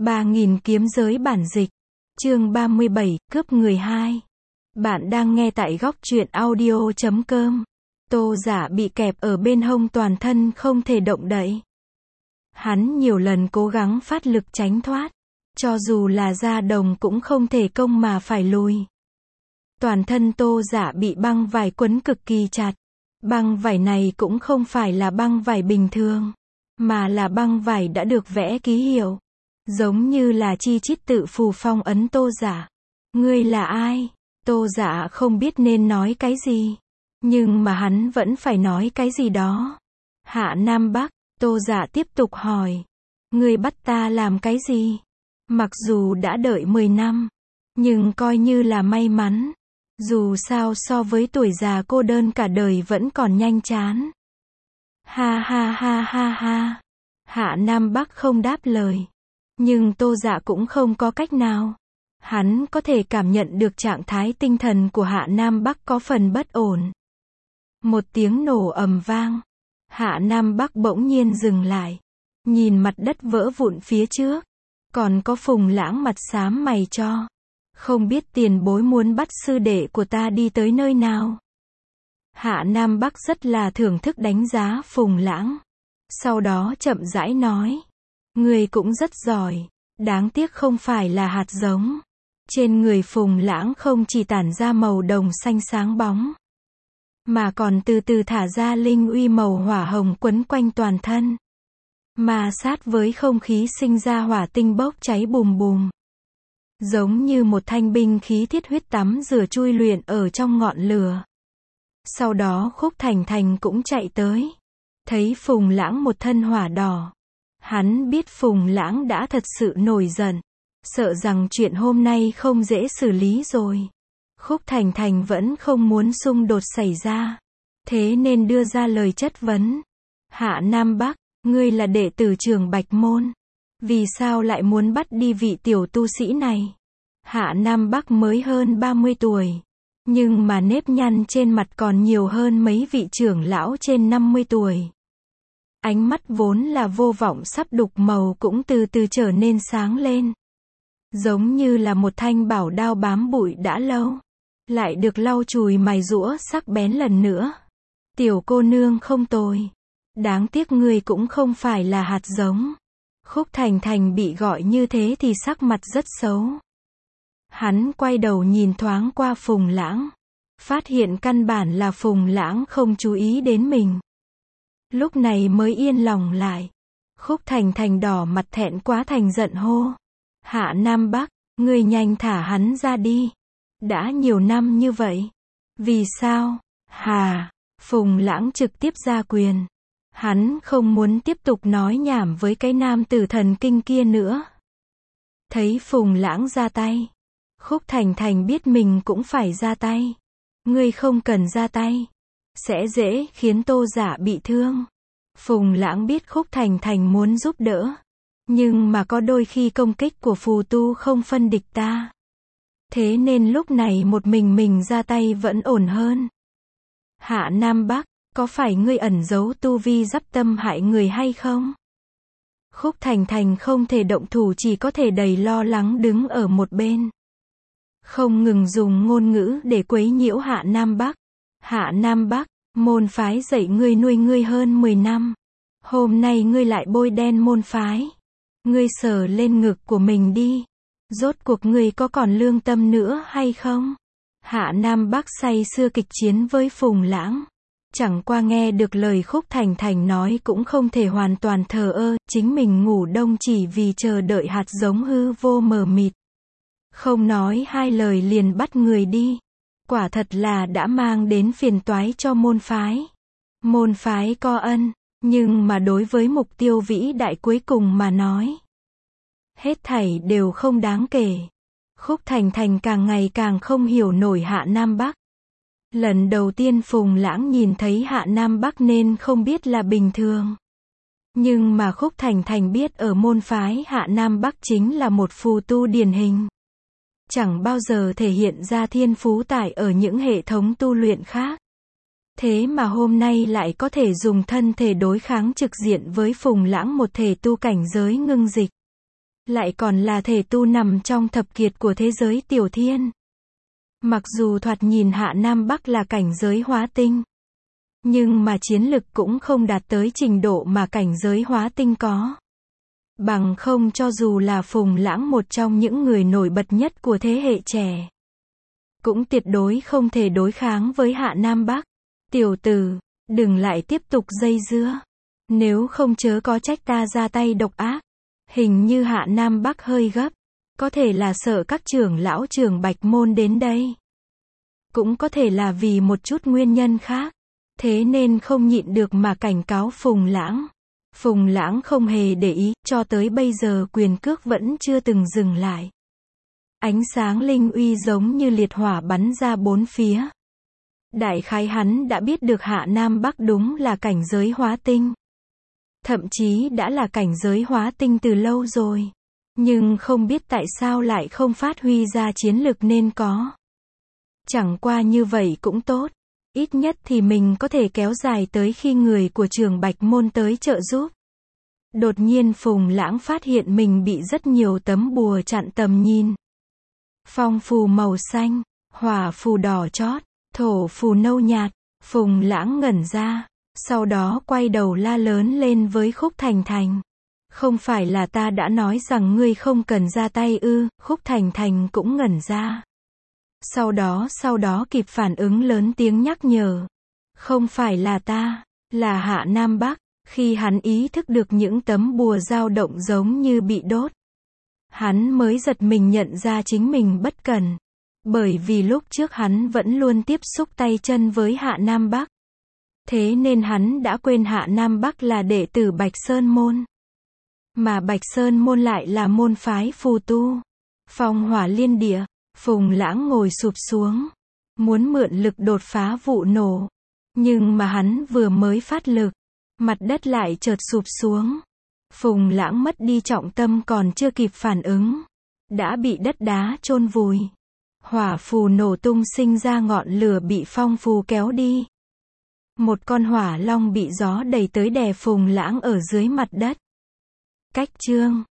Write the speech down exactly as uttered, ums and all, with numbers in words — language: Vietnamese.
ba nghìn kiếm giới bản dịch. Chương ba mươi bảy, cướp người hai. Bạn đang nghe tại góc truyện audio chấm com. Tô Giả bị kẹp ở bên hông, toàn thân không thể động đậy. Hắn nhiều lần cố gắng phát lực tránh thoát. Cho dù là da đồng cũng không thể công mà phải lùi. Toàn thân Tô Giả bị băng vải quấn cực kỳ chặt. Băng vải này cũng không phải là băng vải bình thường, mà là băng vải đã được vẽ ký hiệu. Giống như là chi chít tự phù phong ấn Tô Giả. Ngươi là ai? Tô Giả không biết nên nói cái gì. Nhưng mà hắn vẫn phải nói cái gì đó. Hạ Nam Bắc, Tô Giả tiếp tục hỏi. Ngươi bắt ta làm cái gì? Mặc dù đã đợi mười năm, nhưng coi như là may mắn. Dù sao so với tuổi già cô đơn cả đời vẫn còn nhanh chán. Ha ha ha ha ha. Hạ Nam Bắc không đáp lời. Nhưng Tô Dạ cũng không có cách nào. Hắn có thể cảm nhận được trạng thái tinh thần của Hạ Nam Bắc có phần bất ổn. Một tiếng nổ ầm vang. Hạ Nam Bắc bỗng nhiên dừng lại. Nhìn mặt đất vỡ vụn phía trước. Còn có Phùng Lãng mặt xám mày cho. Không biết tiền bối muốn bắt sư đệ của ta đi tới nơi nào. Hạ Nam Bắc rất là thưởng thức đánh giá Phùng Lãng. Sau đó chậm rãi nói. Người cũng rất giỏi. Đáng tiếc không phải là hạt giống. Trên người Phùng Lãng không chỉ tản ra màu đồng xanh sáng bóng, mà còn từ từ thả ra linh uy màu hỏa hồng quấn quanh toàn thân. Mà sát với không khí sinh ra hỏa tinh bốc cháy bùm bùm. Giống như một thanh binh khí thiết huyết tắm rửa chui luyện ở trong ngọn lửa. Sau đó Khúc Thành Thành cũng chạy tới. Thấy Phùng Lãng một thân hỏa đỏ. Hắn biết Phùng Lãng đã thật sự nổi giận. Sợ rằng chuyện hôm nay không dễ xử lý rồi. Khúc Thành Thành vẫn không muốn xung đột xảy ra. Thế nên đưa ra lời chất vấn. Hạ Nam Bắc, ngươi là đệ tử Trường Bạch Môn. Vì sao lại muốn bắt đi vị tiểu tu sĩ này? Hạ Nam Bắc mới hơn ba mươi tuổi. Nhưng mà nếp nhăn trên mặt còn nhiều hơn mấy vị trưởng lão trên năm mươi tuổi. Ánh mắt vốn là vô vọng sắp đục màu cũng từ từ trở nên sáng lên. Giống như là một thanh bảo đao bám bụi đã lâu. Lại được lau chùi mài giũa sắc bén lần nữa. Tiểu cô nương không tồi. Đáng tiếc ngươi cũng không phải là hạt giống. Khúc Thành Thành bị gọi như thế thì sắc mặt rất xấu. Hắn quay đầu nhìn thoáng qua Phùng Lãng. Phát hiện căn bản là Phùng Lãng không chú ý đến mình. Lúc này mới yên lòng lại. Khúc Thành Thành đỏ mặt thẹn quá thành giận hô. Hạ Nam Bắc, ngươi nhanh thả hắn ra đi. Đã nhiều năm như vậy. Vì sao? Hà, Phùng Lãng trực tiếp ra quyền. Hắn không muốn tiếp tục nói nhảm với cái nam tử thần kinh kia nữa. Thấy Phùng Lãng ra tay. Khúc Thành Thành biết mình cũng phải ra tay. Ngươi không cần ra tay. Sẽ dễ khiến Tô Giả bị thương. Phùng Lãng biết Khúc Thành Thành muốn giúp đỡ. Nhưng mà có đôi khi công kích của phù tu không phân địch ta. Thế nên lúc này một mình mình ra tay vẫn ổn hơn. Hạ Nam Bắc, có phải ngươi ẩn giấu tu vi dắp tâm hại người hay không? Khúc Thành Thành không thể động thủ, chỉ có thể đầy lo lắng đứng ở một bên. Không ngừng dùng ngôn ngữ để quấy nhiễu Hạ Nam Bắc. Hạ Nam Bắc, môn phái dạy ngươi nuôi ngươi hơn mười năm. Hôm nay ngươi lại bôi đen môn phái. Ngươi sờ lên ngực của mình đi. Rốt cuộc ngươi có còn lương tâm nữa hay không? Hạ Nam Bắc say sưa kịch chiến với Phùng Lãng. Chẳng qua nghe được lời Khúc Thành Thành nói cũng không thể hoàn toàn thờ ơ. Chính mình ngủ đông chỉ vì chờ đợi hạt giống hư vô mờ mịt. Không nói hai lời liền bắt người đi. Quả thật là đã mang đến phiền toái cho môn phái. Môn phái có ân. Nhưng mà đối với mục tiêu vĩ đại cuối cùng mà nói, hết thảy đều không đáng kể. Khúc Thành Thành càng ngày càng không hiểu nổi Hạ Nam Bắc. Lần đầu tiên Phùng Lãng nhìn thấy Hạ Nam Bắc nên không biết là bình thường. Nhưng mà Khúc Thành Thành biết ở môn phái Hạ Nam Bắc chính là một phù tu điển hình. Chẳng bao giờ thể hiện ra thiên phú tại ở những hệ thống tu luyện khác. Thế mà hôm nay lại có thể dùng thân thể đối kháng trực diện với Phùng Lãng, một thể tu cảnh giới ngưng dịch. lại còn là thể tu nằm trong thập kiệt của thế giới tiểu thiên. Mặc dù thoạt nhìn Hạ Nam Bắc là cảnh giới hóa tinh, nhưng mà chiến lực cũng không đạt tới trình độ mà cảnh giới hóa tinh có. Bằng không cho dù là Phùng Lãng một trong những người nổi bật nhất của thế hệ trẻ, cũng tuyệt đối không thể đối kháng với Hạ Nam Bắc. Tiểu tử, đừng lại tiếp tục dây dưa. Nếu không chớ có trách ta ra tay độc ác. Hình như Hạ Nam Bắc hơi gấp. Có thể là sợ các trưởng lão Trường Bạch Môn đến đây. Cũng có thể là vì một chút nguyên nhân khác. Thế nên không nhịn được mà cảnh cáo Phùng Lãng. Phùng Lãng không hề để ý, cho tới bây giờ quyền cước vẫn chưa từng dừng lại. Ánh sáng linh uy giống như liệt hỏa bắn ra bốn phía. Đại khái hắn đã biết được Hạ Nam Bắc đúng là cảnh giới hóa tinh. Thậm chí đã là cảnh giới hóa tinh từ lâu rồi. Nhưng không biết tại sao lại không phát huy ra chiến lực nên có. Chẳng qua như vậy cũng tốt. Ít nhất thì mình có thể kéo dài tới khi người của Trường Bạch Môn tới trợ giúp. Đột nhiên Phùng Lãng phát hiện mình bị rất nhiều tấm bùa chặn tầm nhìn. Phong phù màu xanh, hỏa phù đỏ chót, thổ phù nâu nhạt. Phùng Lãng ngẩn ra, sau đó quay đầu la lớn lên với Khúc Thành Thành. Không phải là ta đã nói rằng ngươi không cần ra tay ư? Khúc Thành Thành cũng ngẩn ra. Sau đó sau đó kịp phản ứng lớn tiếng nhắc nhở. Không phải là ta, là Hạ Nam Bắc. Khi hắn ý thức được những tấm bùa dao động giống như bị đốt, hắn mới giật mình nhận ra chính mình bất cẩn. Bởi vì lúc trước hắn vẫn luôn tiếp xúc tay chân với Hạ Nam Bắc. Thế nên hắn đã quên Hạ Nam Bắc là đệ tử Bạch Sơn Môn. Mà Bạch Sơn Môn lại là môn phái phù tu. Phong hỏa liên địa, Phùng Lãng ngồi sụp xuống. Muốn mượn lực đột phá vụ nổ. Nhưng mà hắn vừa mới phát lực, mặt đất lại chợt sụp xuống. Phùng Lãng mất đi trọng tâm còn chưa kịp phản ứng, đã bị đất đá chôn vùi. Hỏa phù nổ tung sinh ra ngọn lửa bị phong phù kéo đi. Một con hỏa long bị gió đẩy tới đè Phùng Lãng ở dưới mặt đất. Cách chương